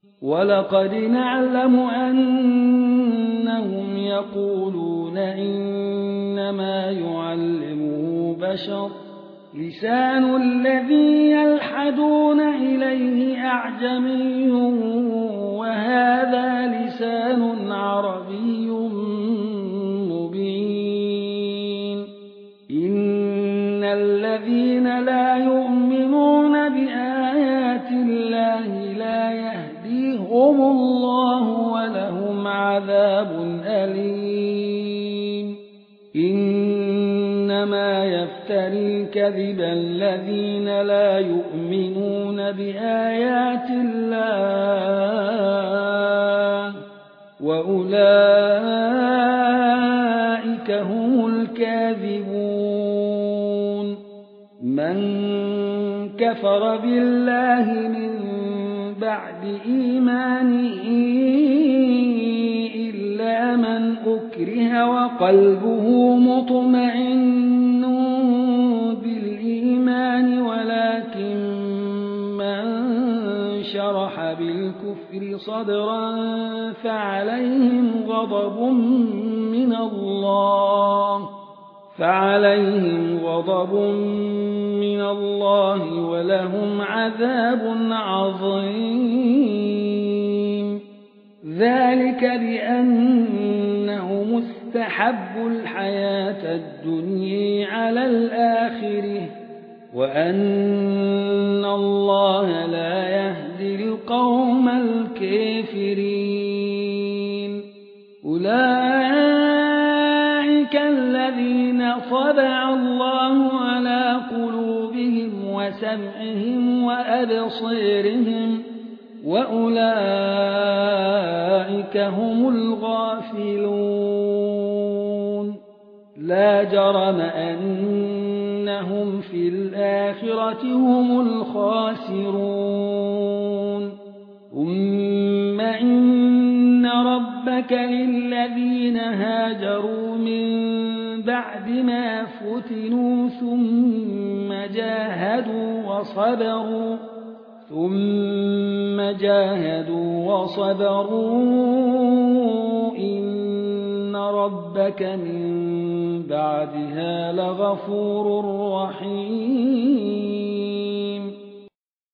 ولقد نعلم أنهم يقولون إنما يعلمه بشر لسان الذي يلحدون إليه أعجمي وهذا لسان عربي مبين إن الذين لا يؤمنون بآيات الله لا يهديهم الله ولهم عذاب أليم إنما يفتري الكذب الذين لا يؤمنون بآيات الله وأولئك هم الكاذبون من كفر بالله من بعد إيمانه إلا من أكره وقلبه مطمئن بالإيمان ولكن من شرح بالكفر صدرا فعليهم غضب من الله ولهم عذاب عظيم ذلك بأنه مستحب الحياة الدنيا على الآخرة وأن الله لا يهدي القوم الكافرين أولئك الذين طبع الله على قلوبهم وسمعهم وأبصارهم وأولئك هم الغافلون لا جرم أنهم في الآخرة هم الخاسرون ثم إن ربك للذين هاجروا من بعد ما فتنوا ثم جاهدوا وصبروا إن ربك من بعدها لغفور رحيم